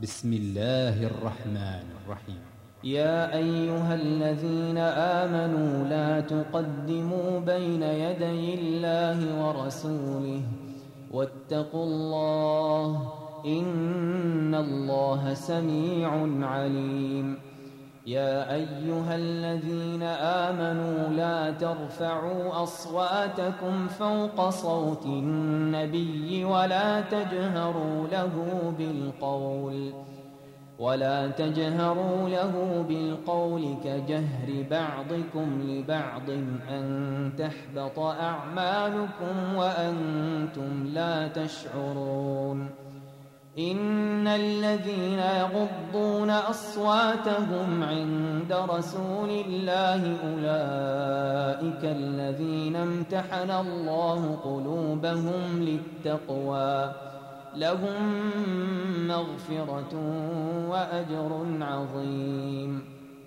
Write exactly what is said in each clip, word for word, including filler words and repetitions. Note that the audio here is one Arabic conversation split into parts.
بسم الله الرحمن الرحيم. يا أيها الذين آمنوا لا تقدموا بين يدي الله ورسوله واتقوا الله إن الله سميع عليم. يا أيها الذين آمنوا لا ترفعوا أصواتكم فوق صوت النبي ولا تجهروا له بالقول ولا تجهروا له بالقول كجهر بعضكم لبعض أن تحبط أعمالكم وأنتم لا تشعرون. إن الذين يغضون أصواتهم عند رسول الله أولئك الذين امتحن الله قلوبهم للتقوى لهم مغفرة وأجر عظيم.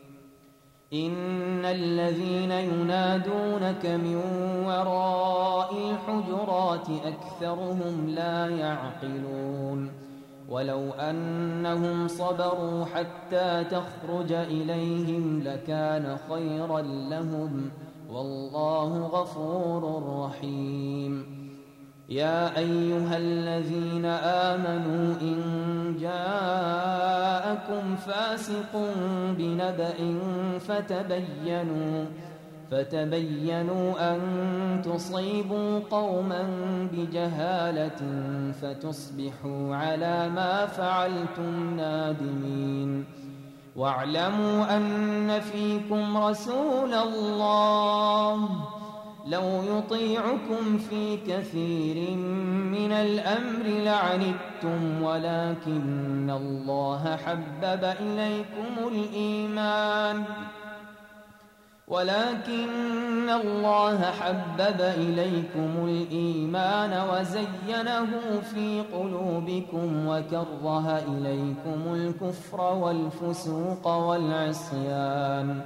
إن الذين ينادونك من وراء الحجرات أكثرهم لا يعقلون. ولو أنهم صبروا حتى تخرج إليهم لكان خيرا لهم والله غفور رحيم. يا أيها الذين آمنوا إن جاءكم فاسق بنبأ فتبينوا فتبينوا أن تصيبوا قوما بجهالة فتصبحوا على ما فعلتم نادمين. واعلموا أن فيكم رسول الله لو يطيعكم في كثير من الأمر لعنتم ولكن الله حبب إليكم الإيمان ولكن الله حبب إليكم الإيمان وزينه في قلوبكم وكره إليكم الكفر والفسوق والعصيان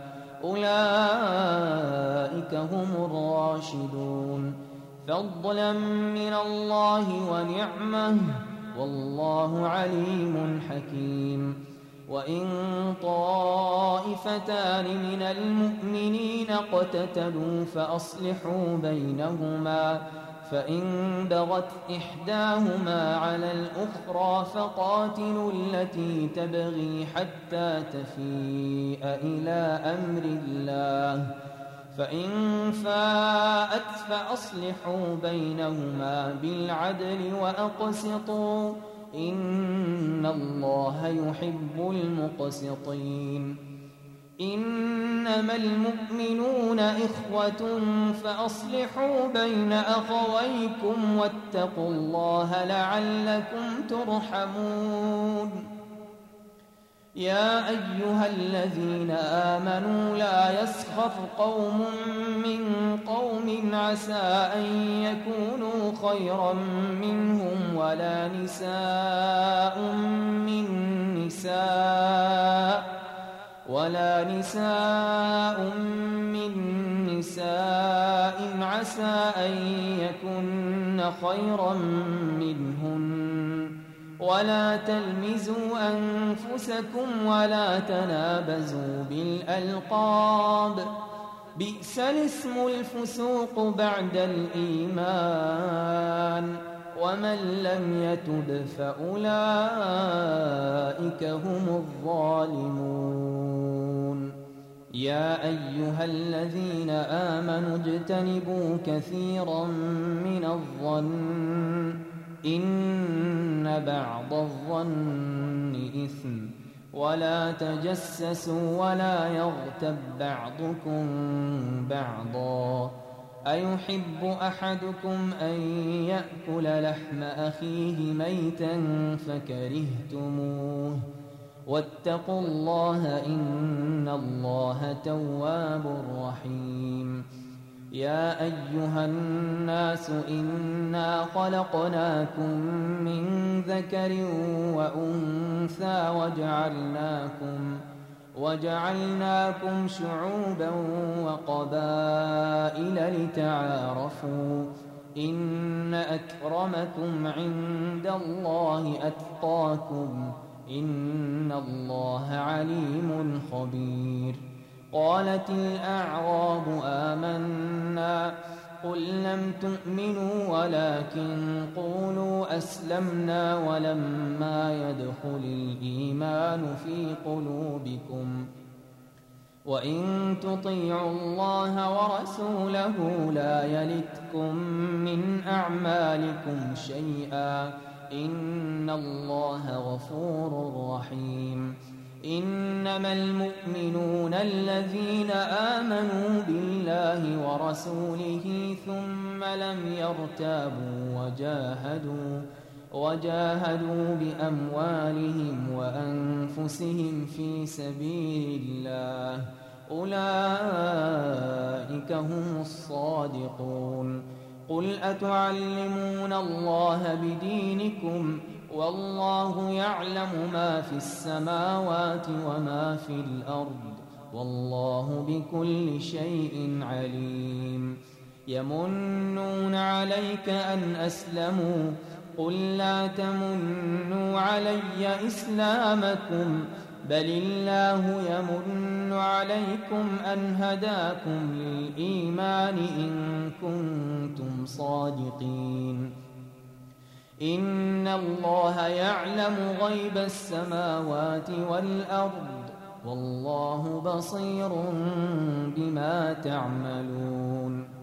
أولئك هم الراشدون فضلا من الله ونعمه والله عليم حكيم. وإن طائفتان من المؤمنين اقتتلوا فأصلحوا بينهما فإن بغت إحداهما على الأخرى فقاتلوا التي تبغي حتى تفيء إلى أمر الله فإن فاءت فأصلحوا بينهما بالعدل وأقسطوا إن الله يحب المقسطين. إنما المؤمنون إخوة فأصلحوا بين أخويكم واتقوا الله لعلكم ترحمون. يا أيها الذين آمنوا لا يسخر قوم من قوم عسى أن يكونوا خيرا منهم ولا نساء من نساء ولا نساء من نساء عسى أن يكن خيرا منهن ولا تلمزوا أنفسكم ولا تنابزوا بالألقاب بئس الاسم الفسوق بعد الإيمان ومن لم يتب فأولئك هم الظالمون. يا أيها الذين آمنوا اجتنبوا كثيرا من الظن إن بعض الظن إثم ولا تجسسوا ولا يغتب بعضكم بعضا أيحب أحدكم أن يأكل لحم أخيه ميتا فكرهتموه واتقوا الله إن الله تواب رحيم. يا أيها الناس إنا خلقناكم من ذكر وأنثى وجعلناكم وجعلناكم شعوبا وقبائل لتعارفوا إن أكرمكم عند الله أتقاكم إن الله عليم خبير. قالت الأعراب آمنا قل لم تؤمنوا ولكن قولوا أسلمنا ولما يدخل الإيمان في قلوبكم وإن تطيعوا الله ورسوله لا يلتكم من أعمالكم شيئا إن الله غفور رحيم. إنما المؤمنون الذين آمنوا بالله ورسوله ثم لم يرتابوا وجاهدوا وجاهدوا بأموالهم وأنفسهم في سبيل الله أولئك هم الصادقون. قل أتعلمون الله بدينكم والله يعلم ما في السماوات وما في الأرض والله بكل شيء عليم. يمنون عليك أن أسلموا قل لا تمنوا علي إسلامكم بل الله يمن عليكم أن هداكم للإيمان إن كنتم صادقين. إن الله يعلم غيب السماوات والأرض والله بصير بما تعملون.